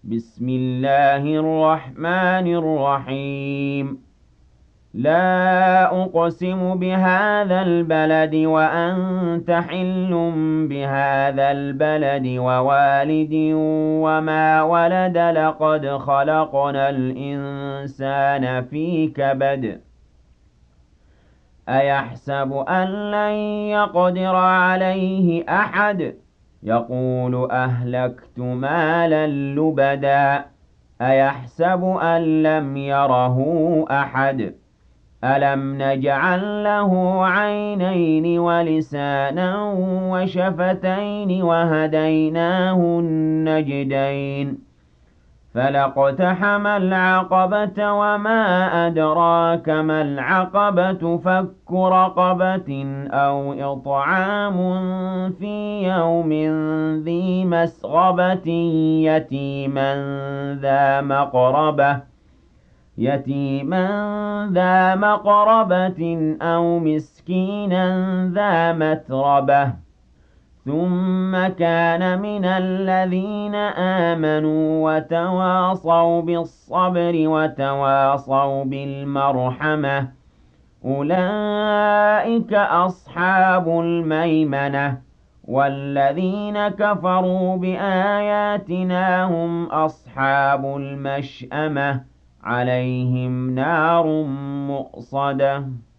بسم الله الرحمن الرحيم. لا أقسم بهذا البلد وأنت حل بهذا البلد ووالد وما ولد لقد خلقنا الإنسان في كبد أيحسب أن لن يقدر عليه أحد يقول أهلكت مالا لبدا أيحسب أن لم يره أحد ألم نجعل له عينين ولسانا وشفتين وهديناه النجدين فلاقتحم العقبة وما أدراك ما العقبة فك رقبة أو إطعام في يوم ذي مسغبة يتيما ذا مقربة أو مسكينا ذا متربة ثم كان من الذين آمنوا وتواصوا بالصبر وتواصوا بالمرحمة أولئك أصحاب الميمنة والذين كفروا بآياتنا هم أصحاب المشأمة عليهم نار مؤصدة